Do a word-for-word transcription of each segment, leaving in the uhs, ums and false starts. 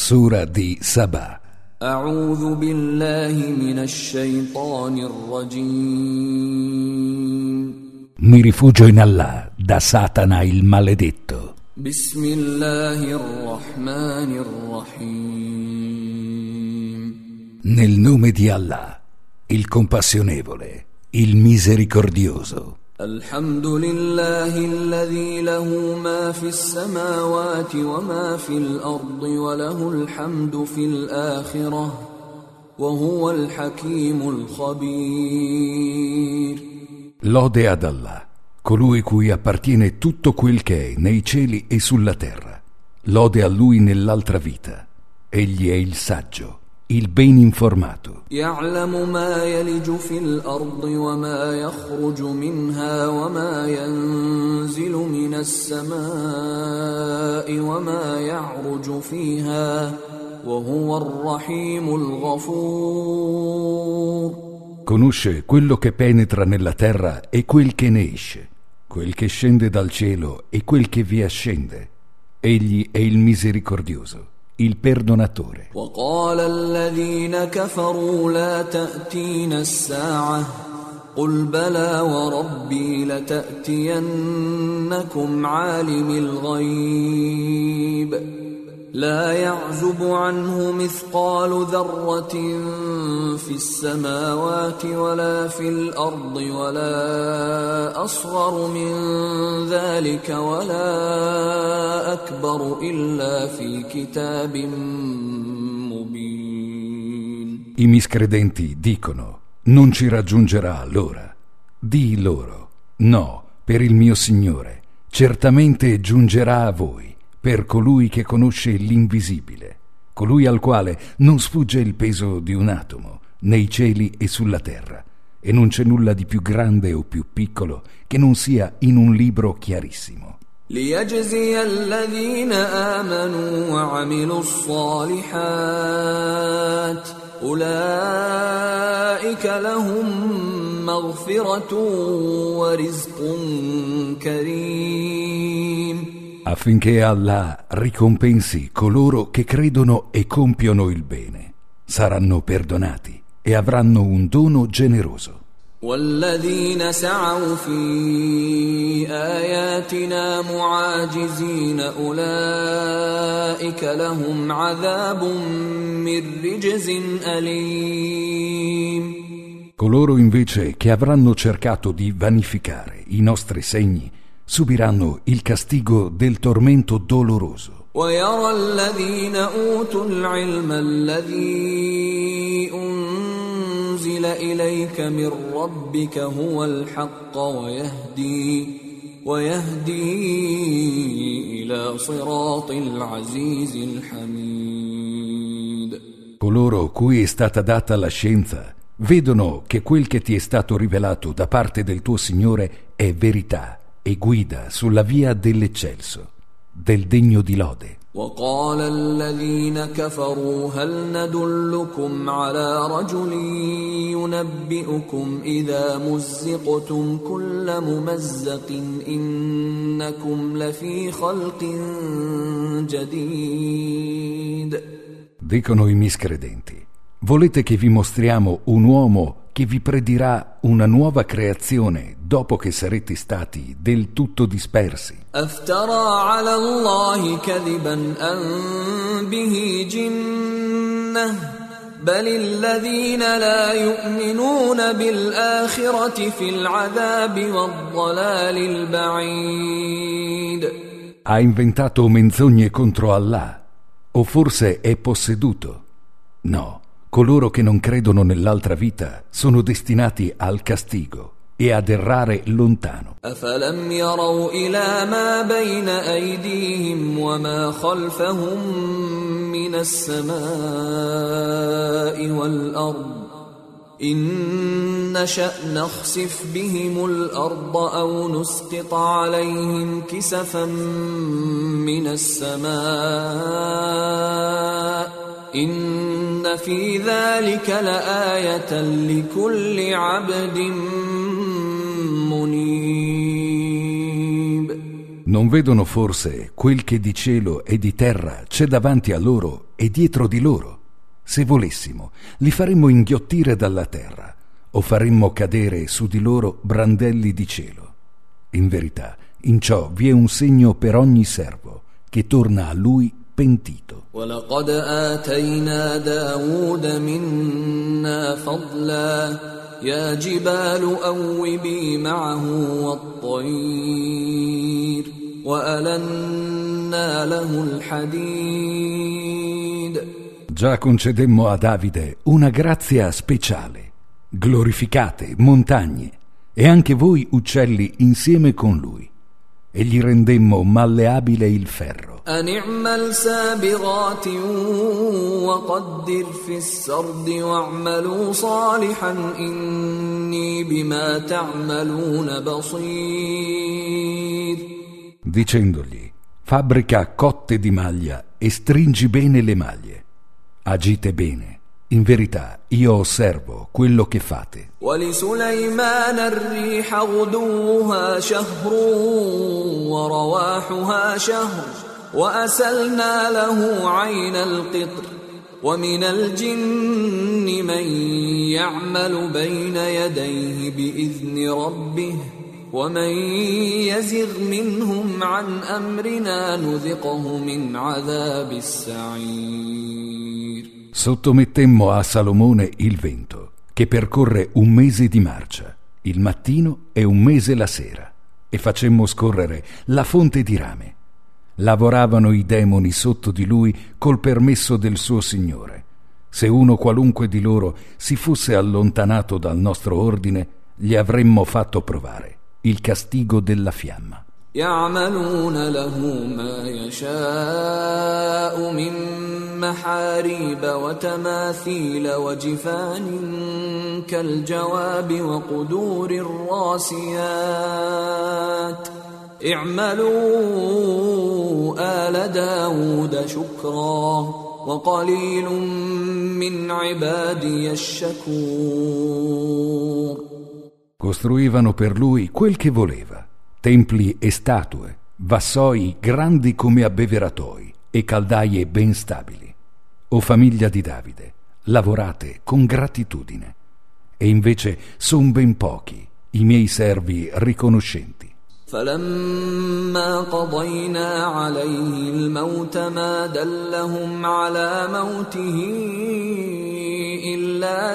Sura di Sabah. أعوذ بالله من الشيطان الرجيم. Mi rifugio in Allah da Satana il maledetto. بسم الله الرحمن الرحيم. Nel nome di Allah, il compassionevole, il misericordioso. الحمد لله الذي له ما في السماوات وما في الأرض وله الحمد في الآخرة وهو الحكيم الخبير. Lode ad Allah, colui cui appartiene tutto quel che è nei cieli e sulla terra. Lode a lui nell'altra vita. Egli è il saggio, il ben informato. يعلم ما يلج في الأرض وما يخرج منها وما ينزل من السماء وما يعرج فيها وهو الرحيم الغفور. Conosce quello che penetra nella terra e quel che ne esce, quel che scende dal cielo e quel che vi ascende. Egli è il misericordioso, il perdonatore. وقال الذين كفروا لا تأتينا الساعة قل بلى وربي لتأتينكم عالم الغيب لا يعزب عنه مثقال ذرة في السماوات ولا في الأرض ولا أصغر من ذلك ولا أكبر إلا في كتاب مبين. I miscredenti dicono: non ci raggiungerà l'ora. Dì loro: no, per il mio Signore, certamente giungerà a voi. Per colui che conosce l'invisibile, colui al quale non sfugge il peso di un atomo, nei cieli e sulla terra, e non c'è nulla di più grande o più piccolo che non sia in un libro chiarissimo. ليجزي الذين آمنوا وعملوا الصالحات أولئك لهم مغفرة ورزق كريم. Affinché Allah ricompensi coloro che credono e compiono il bene, saranno perdonati e avranno un dono generoso. والذين سعوا في آياتنا معاجزين أولئك لهم عذاب من رجز أليم. Coloro invece che avranno cercato di vanificare i nostri segni subiranno il castigo del tormento doloroso. ويرى الذين أوتوا العلم الذي أنزل إليك من ربك هو الحق ويهدي ويهدي إلى صراط العزيز الحميد. Coloro cui è stata data la scienza vedono che quel che ti è stato rivelato da parte del tuo Signore è verità e guida sulla via dell'eccelso, del degno di lode. وقال الذين كفروا هل ندلكم على رجل ينبئكم إذا مزقتم كل ممزق إنكم لفي خلق جديد. Dicono i miscredenti: volete che vi mostriamo un uomo che vi predirà una nuova creazione dopo che sarete stati del tutto dispersi? أفترى على الله كذبا أم به جنة بل الذين لا يؤمنون بالآخرة في العذاب والضلال البعيد. Ha inventato menzogne contro Allah? O forse è posseduto? No. Coloro che non credono nell'altra vita sono destinati al castigo e ad errare lontano. أفلم يروا إلى ما بين أيديهم وما خلفهم من السماء والأرض إن نشأ نخسف بهم الأرض أو نسقط عليهم كسفا من السماء إن في ذلك لآية لكل عبد منيب. Non vedono forse quel che di cielo e di terra c'è davanti a loro e dietro di loro? Se volessimo, li faremmo inghiottire dalla terra, o faremmo cadere su di loro brandelli di cielo. In verità, in ciò vi è un segno per ogni servo, che torna a lui pentito. وَلَقَدْ آتَيْنَا دَاوُودَ مِنَّا فَضْلًا يَا جِبَالُ أَوِّبِي مَعَهُ وَالطَّيْرَ وَأَلَنَّا لَهُ الْحَدِيدَ. Già concedemmo a Davide una grazia speciale. Glorificate montagne e anche voi uccelli insieme con lui, e gli rendemmo malleabile il ferro. أن اعمل سابغات وقدر في السرد واعملوا صالحا إني بما تعملون بصير. Dicendogli: fabbrica cotte di maglia e stringi bene le maglie. Agite bene. In verità io osservo quello che fate. ولسليمان الريح غدوها شهر ورواحها شهر وأسلنا له عين القطر ومن الجن من يعمل بين يديه بإذن ربه ومن يزغ منهم عن أمرنا نذقه من عذاب السعير. Sottomettemmo a Salomone il vento, che percorre un mese di marcia, il mattino e un mese la sera, e facemmo scorrere la fonte di rame. Lavoravano i demoni sotto di lui col permesso del suo Signore. Se uno qualunque di loro si fosse allontanato dal nostro ordine, gli avremmo fatto provare il castigo della fiamma. يعملون له ما يشاء من محاريب وتماثيل وجفان كالجواب وقدور الراسيات اعملوا آل داود شكرا وقليل من عبادي الشكور. Costruivano per lui quel che voleva, templi e statue, vassoi grandi come abbeveratoi e caldaie ben stabili. O famiglia di Davide, lavorate con gratitudine. E invece son ben pochi i miei servi riconoscenti. فلما قضينا عليه الموت ما دلهم على موته إلا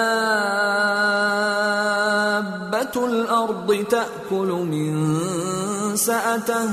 دابة الأرض تأكل من سأته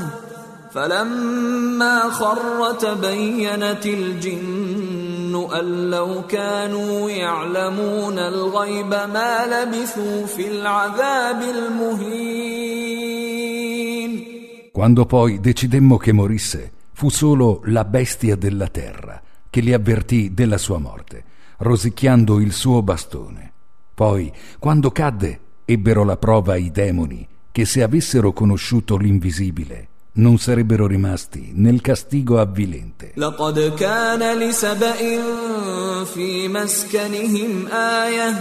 فلما خر تبينت الجن أن لو كانوا يعلمون الغيب ما لبثوا في العذاب المهين. Quando poi decidemmo che morisse, fu solo la bestia della terra che li avvertì della sua morte, rosicchiando il suo bastone. Poi, quando cadde, ebbero la prova i demoni che se avessero conosciuto l'invisibile non sarebbero rimasti nel castigo avvilente. لقد كان لسبإ في مسكنهم آية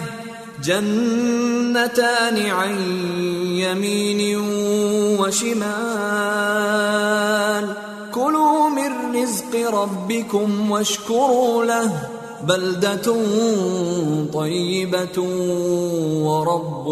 جنتان عن يمين وشمال كلوا من رزق ربكم واشكروا له بلدة طيبة ورب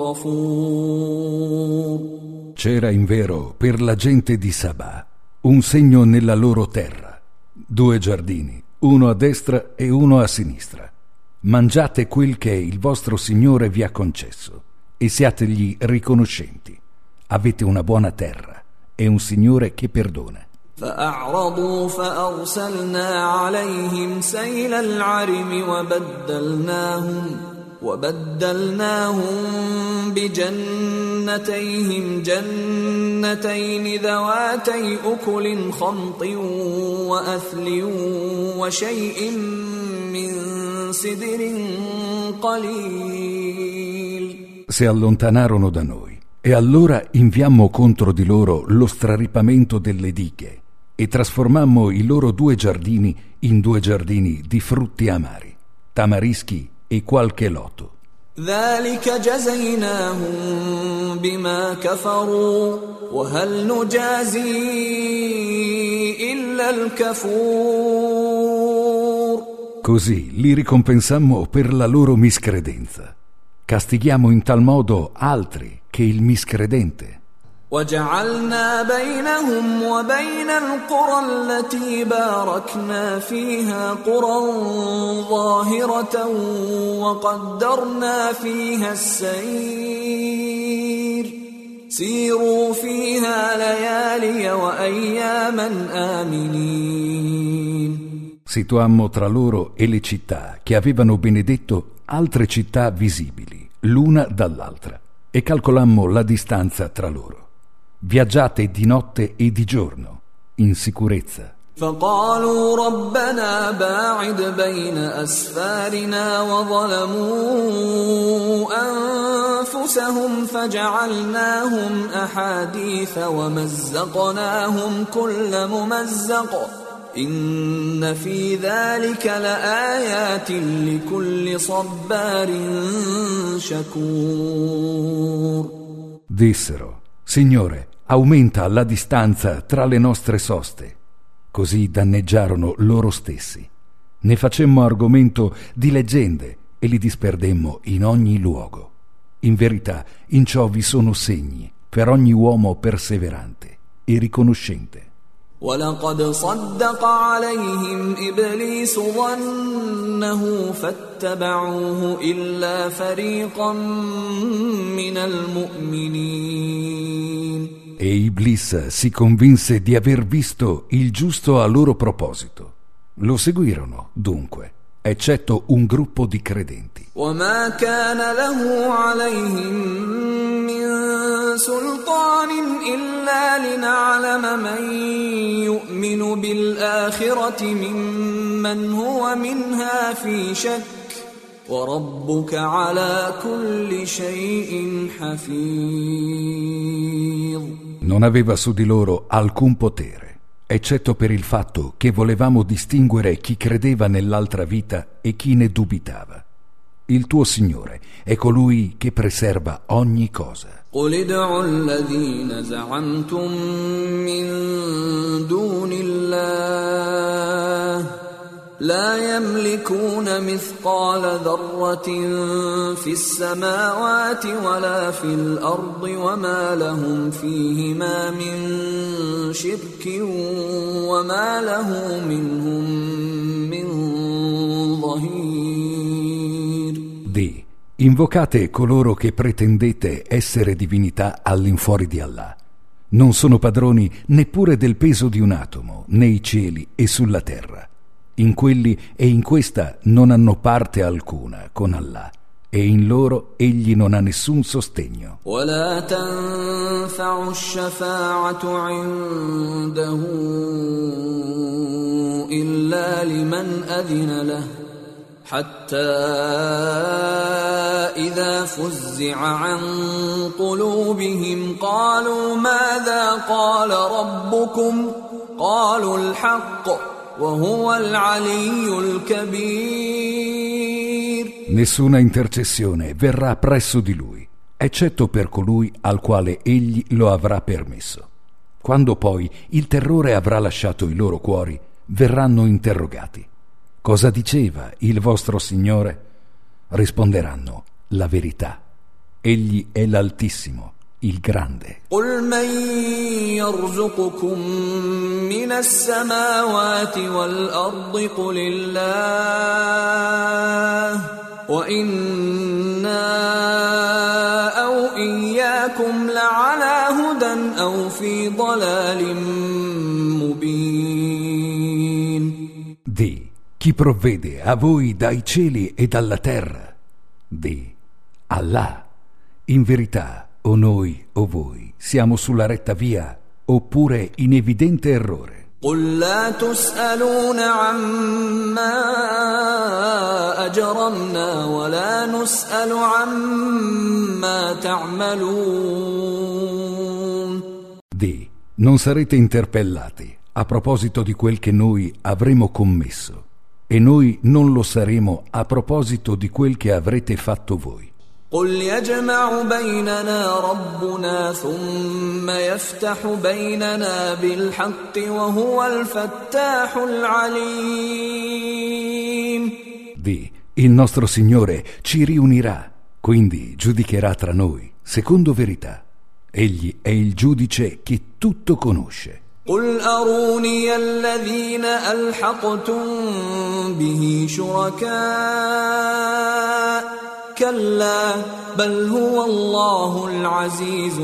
غفور. C'era invero per la gente di Sabà un segno nella loro terra, due giardini, uno a destra e uno a sinistra. Mangiate quel che il vostro Signore vi ha concesso e siategli riconoscenti. Avete una buona terra e un Signore che perdona. فأعرضوا فأرسلنا عليهم سيل العرم وبدلناهم وبدلناهم بجنتيهم جنتين ذواتي أكل خمط وأثل وشيء من سدر قليل. Si allontanarono da noi e allora inviammo contro di loro lo straripamento delle dighe e trasformammo i loro due giardini in due giardini di frutti amari, tamarischi e qualche loto, ذلك جزيناهم بما كفروا وهل نجازي إلا الكفور. Così li ricompensammo per la loro miscredenza. Castighiamo in tal modo altri che il miscredente. وجعلنا بينهم وبين القرى التي باركنا فيها قرى ظاهرة وقدرنا فيها السير سيروا فيها ليالي وأياما آمنين. Situammo tra loro e le città che avevano benedetto altre città visibili, l'una dall'altra, e calcolammo la distanza tra loro. Viaggiate di notte e di giorno, in sicurezza. فقالوا ربنا باعد بين أسفارنا وظلموا أنفسهم فجعلناهم أحاديث ومزقناهم كل ممزق إن في ذلك لآيات لكل صبار شكور. Dissero: Signore, aumenta la distanza tra le nostre soste. Così danneggiarono loro stessi. Ne facemmo argomento di leggende e li disperdemmo in ogni luogo. In verità, in ciò vi sono segni per ogni uomo perseverante e riconoscente. ولقد صدق عليهم إبليس ظنه فاتبعوه إلا فريقا من المؤمنين. E Iblis si convinse di aver visto il giusto a loro proposito. Lo seguirono, dunque, eccetto un gruppo di credenti. وما كان له عليهم من سلطان إلا لنعلم من يؤمن بالآخرة ممن هو منها في شك وربك على كل شيء حفيظ. Non aveva su di loro alcun potere, eccetto per il fatto che volevamo distinguere chi credeva nell'altra vita e chi ne dubitava. Il tuo Signore è colui che preserva ogni cosa. قل ادعوا الذين زعمتم من دون الله لا يملكون مثقال ذرة في السماوات ولا في الأرض وما لهم فيهما من شرك وما له منهم من ظهير. Di, invocate coloro che pretendete essere divinità all'infuori di Allah. Non sono padroni neppure del peso di un atomo, nei cieli e sulla terra. In quelli e in questa non hanno parte alcuna con Allah, e in loro egli non ha nessun sostegno. ولا تنفع الشفاعة عنده إلا لمن أذن له حتى إذا فزع عن قلوبهم قالوا ماذا قال ربكم قالوا الحق وهو العلي الكبير. Nessuna intercessione verrà presso di lui, eccetto per colui al quale egli lo avrà permesso. Quando poi il terrore avrà lasciato i loro cuori, verranno interrogati: cosa diceva il vostro Signore? Risponderanno: la verità. Egli è l'Altissimo, il Grande. قل من يرزقكم من السماوات والأرض قل الله وإنا أو إياكم لعلى هدى أو في ضلال مبين. Di, chi provvede a voi dai cieli e dalla terra? Di, Allah. In verità, o noi o voi siamo sulla retta via oppure in evidente errore. قل لا تسألون عما أجرمنا ولا نسأل عما تعملون. Di, non sarete interpellati a proposito di quel che noi avremo commesso, e noi non lo saremo a proposito di quel che avrete fatto voi. قل يجمع بيننا ربنا ثم يفتح بيننا بالحق وهو الفتاح العليم. Di, il nostro Signore ci riunirà, quindi giudicherà tra noi, secondo verità. Egli è il giudice che tutto conosce. قل أروني الذين ألحقتم به شركاء كلا بل هو الله العزيز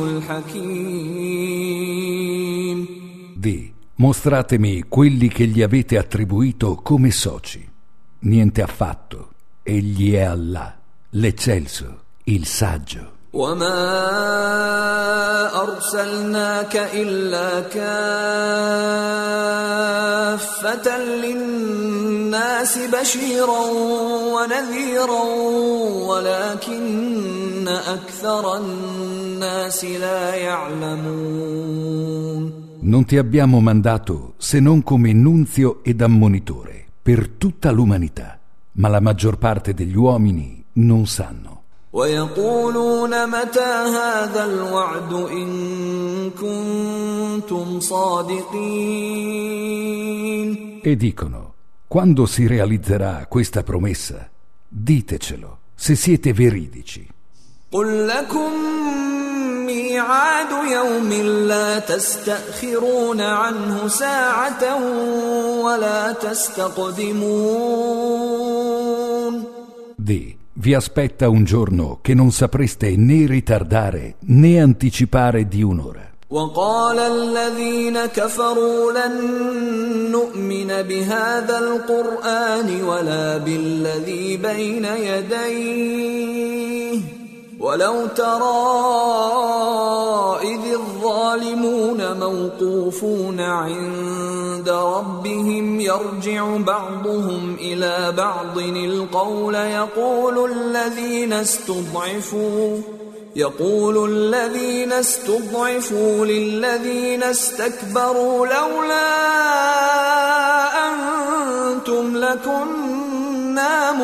الحكيم. Di, mostratemi quelli che gli avete attribuito come soci. Niente affatto, egli è Allah, l'eccelso, il saggio. وما أرسلناك إلا كافة للناس بشيرا ونذيرا ولكن أكثر الناس لا يعلمون. Non ti abbiamo mandato se non come nunzio ed ammonitore per tutta l'umanità, ma la maggior parte degli uomini non sanno. ويقولون متى هذا الوعد إن كنتم صادقين. E dicono, quando si realizzerà questa promessa? Ditecelo, se siete veridici. قل لكم ميعاد يوم لا تستأخرون عنه ساعة ولا تستقدمون. Di, vi aspetta un giorno che non sapreste né ritardare né anticipare di un'ora. وقال الذين كفروا لن نؤمن بهذا القرآن ولا بالذي بين يديه ولو ترى إذ الظالمون موقوفون عند ربهم يرجع بعضهم إلى بعض القول يقول الذين استضعفوا يقول الذين استضعفوا للذين استكبروا لولا أنتم لكنا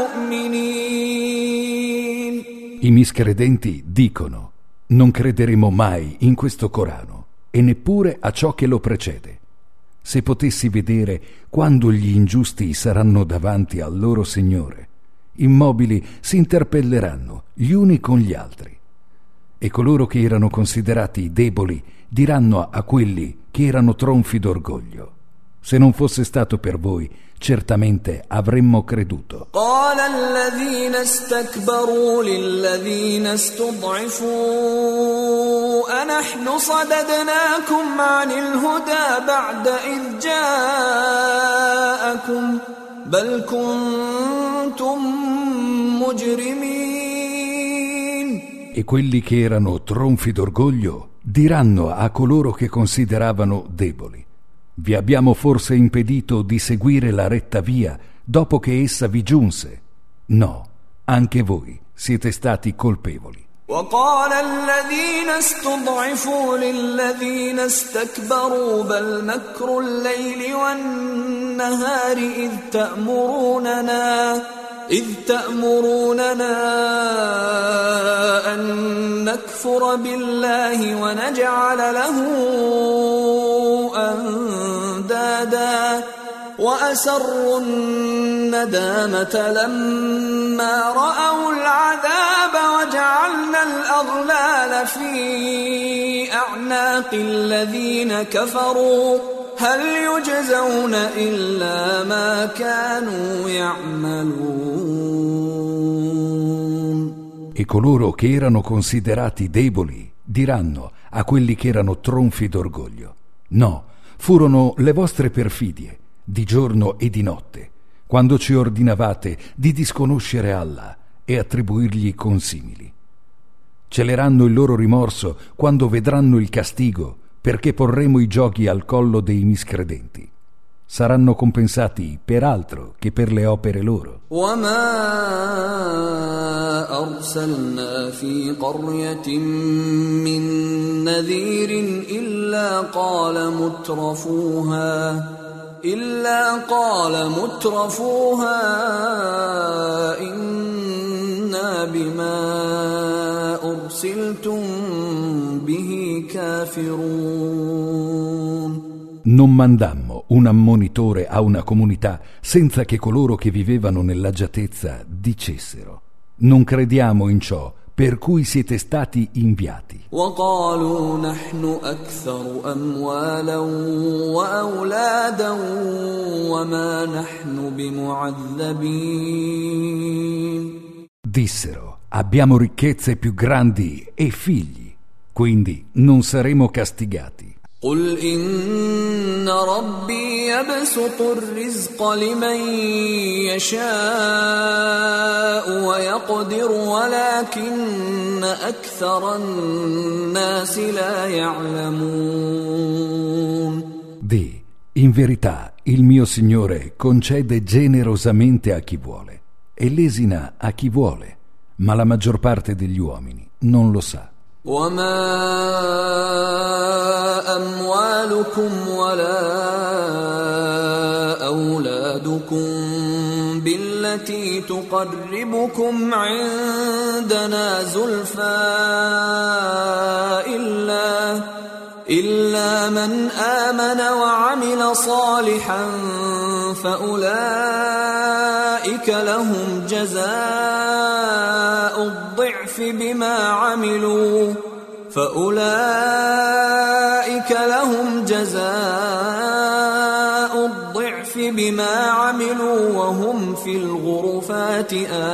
مؤمنين. I miscredenti dicono, non crederemo mai in questo Corano e neppure a ciò che lo precede. Se potessi vedere quando gli ingiusti saranno davanti al loro Signore, immobili si interpelleranno gli uni con gli altri. E coloro che erano considerati deboli diranno a quelli che erano tronfi d'orgoglio: se non fosse stato per voi, certamente avremmo creduto. قال الذين استكبروا للذين استضعفوا أنحن صددناكم عن الهدى بعد إذ جاءكم بل كنتم مجرمين. E quelli che erano tronfi d'orgoglio diranno a coloro che consideravano deboli: vi abbiamo forse impedito di seguire la retta via dopo che essa vi giunse? No, anche voi siete stati colpevoli. وقال الذين استضعفوا للذين استكبروا بل مكر الليل والنهار إذ تأمروننا إذ تأمروننا أن نكفر بالله ونجعل له أندادا وأسروا الندامة لما رأوا العذاب وجعلنا الأغلال في أعناق الذين كفروا هل يجزون إلا ما كانوا يعملون. E coloro che erano considerati deboli diranno a quelli che erano tronfi d'orgoglio: no, furono le vostre perfidie, di giorno e di notte, quando ci ordinavate di disconoscere Allah e attribuirgli consimili. Celeranno il loro rimorso quando vedranno il castigo, perché porremo i giochi al collo dei miscredenti. Saranno compensati per altro che per le opere loro. وما أرسلنا في قرية من نذير إلا قال مترفوها إلا قال مترفوها إنا بما أرسلتم به كافرون. Non mandammo un ammonitore a una comunità senza che coloro che vivevano nell'agiatezza dicessero: non crediamo in ciò per cui siete stati inviati. وقالوا نحن أكثر أموالا وأولادا وما نحن بمعذبين. Dissero: abbiamo ricchezze più grandi e figli, quindi non saremo castigati. قل إن ربي يبسط الرزق لمن يشاء ويقدر ولكن أكثر الناس لا يعلمون. Di, in verità il mio Signore concede generosamente a chi vuole e lesina a chi vuole, ma la maggior parte degli uomini non lo sa. وما أموالكم ولا أولادكم بالتي تقربكم عندنا زلفى إلا إلا من آمن وعمل صالحا فأولئك لهم جزاء الضعف بما عملوا فأولئك لهم جزاء الضعف بما عملوا وهم في الغرفات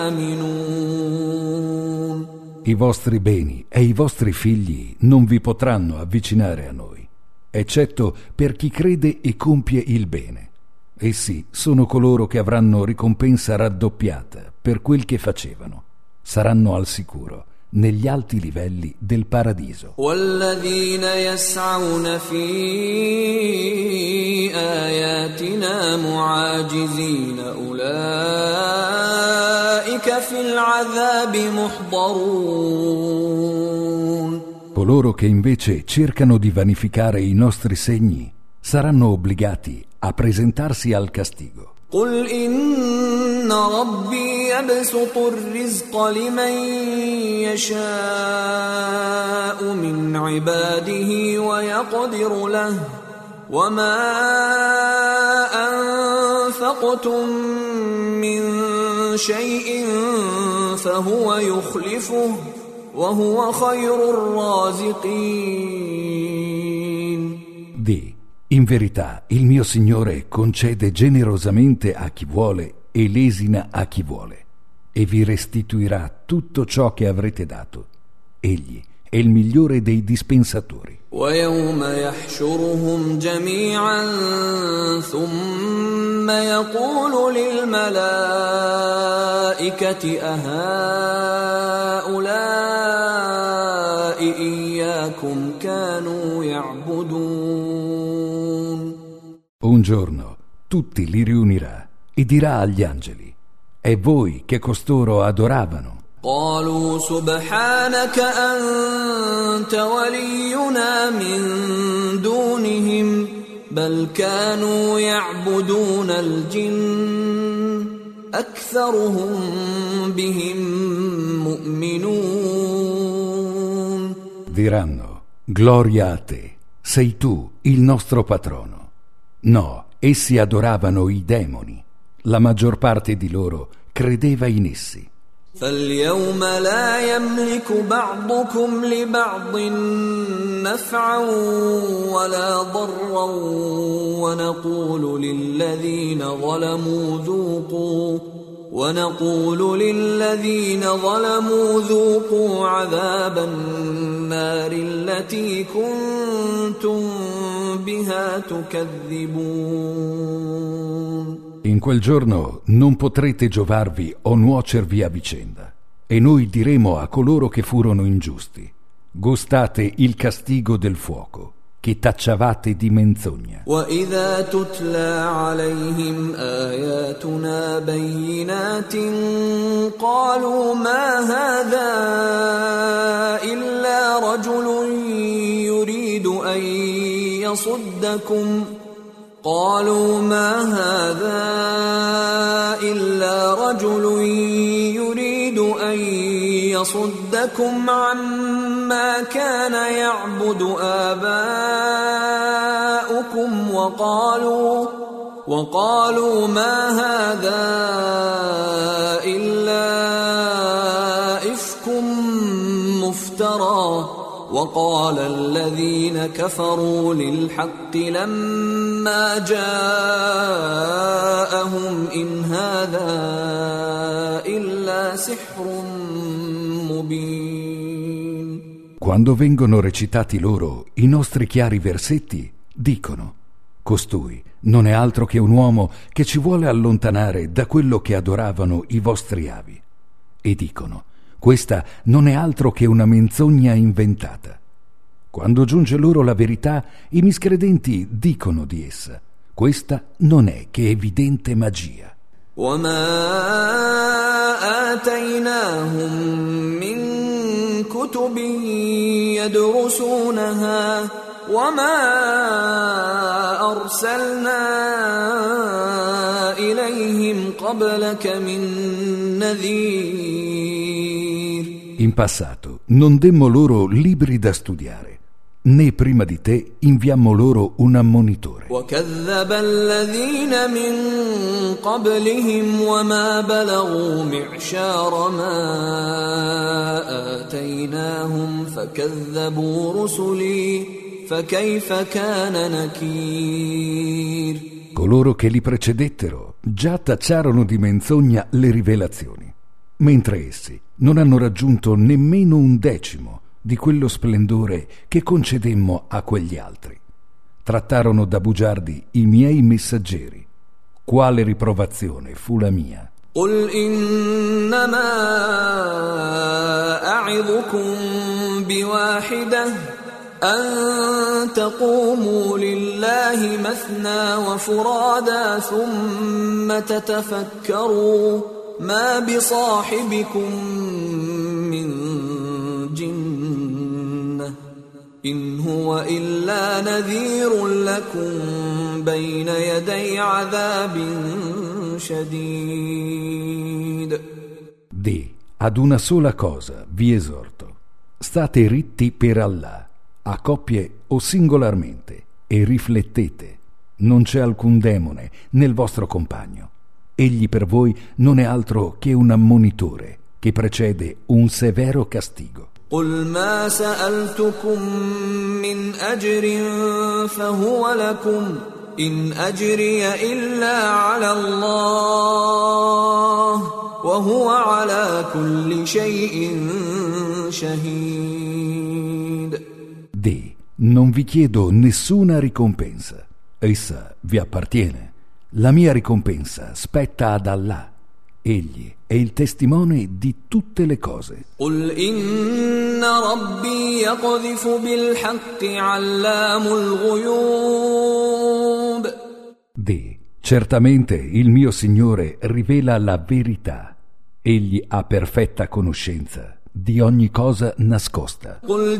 آمنون. I vostri beni e i vostri figli non vi potranno avvicinare a noi, eccetto per chi crede e compie il bene. Essi sono coloro che avranno ricompensa raddoppiata per quel che facevano. Saranno al sicuro negli alti livelli del paradiso. والذين يسعون في آياتنا معاجزين أولئك في العذاب محضرون. Coloro che invece cercano di vanificare i nostri segni saranno obbligati a presentarsi al castigo. قل إن ربي يبسط الرزق لمن يشاء من عباده ويقدر له وما أنفقتم من شيء فهو يخلفه وهو خير الرازقين. Di, in verità il mio Signore concede generosamente a chi vuole e lesina a chi vuole, e vi restituirà tutto ciò che avrete dato. Egli è il migliore dei dispensatori. ويوم يحشرهم جميعا ثم يقول للملائكة أهؤلاء إياكم كانوا يعبدون. Un giorno tutti li riunirà e dirà agli angeli: è voi che costoro adoravano? قالوا سبحانك أنت ولينا من دونهم بل كانوا يعبدون الجن أكثرهم بهم مؤمنون. Diranno: gloria a te, sei tu il nostro patrono. No, essi adoravano i demoni, la maggior parte di loro credeva in essi. فاليوم لا يملك بعضكم لبعض نفعا ولا ضرا ونقول للذين ظلموا ذوقوا ونقول للذين ظلموا ذوقوا عذاب النار التي كنتم بها تكذبون. In quel giorno non potrete giovarvi o nuocervi a vicenda, e noi diremo a coloro che furono ingiusti: gustate il castigo del fuoco che tacciavate di menzogna. وَإِذَا تُتْلَى عَلَيْهِمْ آيَاتُنَا بَيِّنَاتٍ قَالُوا مَا هَذَا إِلَّا رَجُلٌ يُرِيدُ أَن يَصُدَّكُمْ قالوا ما هذا إلا رجل يريد أن يصدكم عما كان يعبد آباؤكم وقالوا وقالوا ما هذا إلا إفك مفترى وقال الذين كفروا للحق لما جاءهم إن هذا إلا سحر مبين. Quando vengono recitati loro i nostri chiari versetti, dicono: costui non è altro che un uomo che ci vuole allontanare da quello che adoravano i vostri avi. E dicono: questa non è altro che una menzogna inventata. Quando giunge loro la verità, i miscredenti dicono di essa: questa non è che evidente magia. وما آتيناهم من كتب يدرسونها وما أرسلنا إليهم قبلك من نذير. In passato non demmo loro libri da studiare, né prima di te inviammo loro un ammonitore. وكذب الذين من قبلهم وما بلغوا معشار ما آتيناهم فكذبوا رسلي فكيف كان نكير. Coloro che li precedettero già tacciarono di menzogna le rivelazioni, mentre essi non hanno raggiunto nemmeno un decimo di quello splendore che concedemmo a quegli altri. Trattarono da bugiardi i miei messaggeri. Quale riprovazione fu la mia? قل إنما أعظكم بواحدة أن تقوموا لله مثنى وفرادا ثم تتفكروا ما بصاحبكم من جنة إن هو إلا نذير لكم بين يدي عذاب شديد. Di, ad una sola cosa vi esorto: state ritti per Allah, a coppie o singolarmente, e riflettete. Non c'è alcun demone nel vostro compagno. Egli per voi non è altro che un ammonitore che precede un severo castigo. قل ما سألتكم من أجر فهو لكم إن أجري إلا على الله وهو على كل شيء شهيد. Di, non vi chiedo nessuna ricompensa, essa vi appartiene. La mia ricompensa spetta ad Allah. Egli è il testimone di tutte le cose. قل إن ربي يقذف بالحق علام الغيوب. Di, certamente il mio Signore rivela la verità. Egli ha perfetta conoscenza di ogni cosa nascosta. قل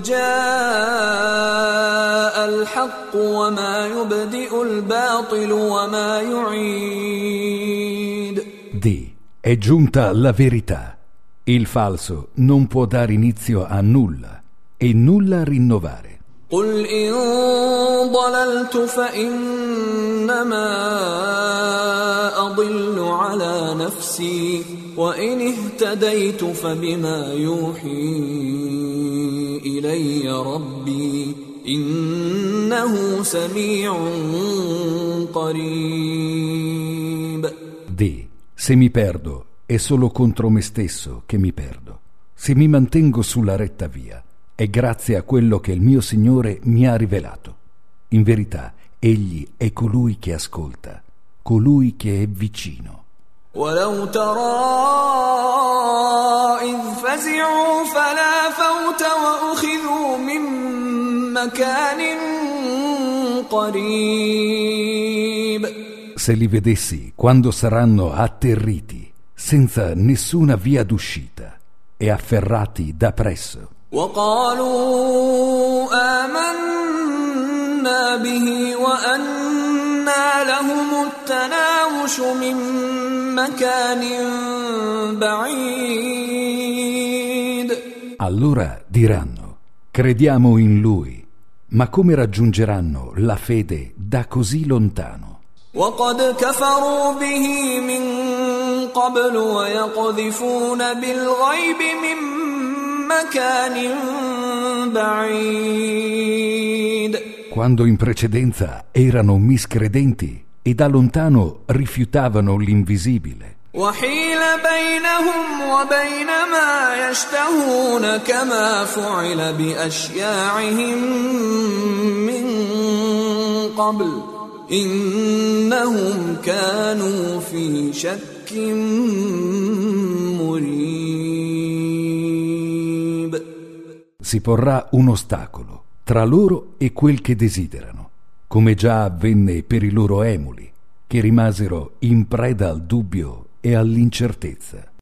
جاء الحق وما يبدئ الباطل وما يعيد. Di, è giunta la verità. Il falso non può dare inizio a nulla e nulla rinnovare. قل إن ضللت فإنما أضل على نفسي وإن اهتديت فبما يوحي إلي ربي إنه سميع قريب. Di, se mi perdo è solo contro me stesso che mi perdo. Se mi mantengo sulla retta via è grazie a quello che il mio Signore mi ha rivelato. In verità, Egli è colui che ascolta, colui che è vicino. ولو ترى إذ فزعوا فلا فوت وأخذوا من مكان قريب. Se li vedessi quando saranno atterriti, senza nessuna via d'uscita, e afferrati da presso. وقالوا آمنا به وأنا أنى لهم التناوش من مكان بعيد. Allora diranno: crediamo in lui, ma come raggiungeranno la fede da così lontano? وقد كفروا به من قبل ويقذفون بالغيب من مكان بعيد. Quando in precedenza erano miscredenti e da lontano rifiutavano l'invisibile. وحيل بينهم وبين ما يشتهون كما فعل بأشياعهم من قبل إنهم كانوا في شك مريب. Si porrà un ostacolo tra loro e quel che desiderano, come già avvenne per i loro emuli, che rimasero in preda al dubbio e all'incertezza.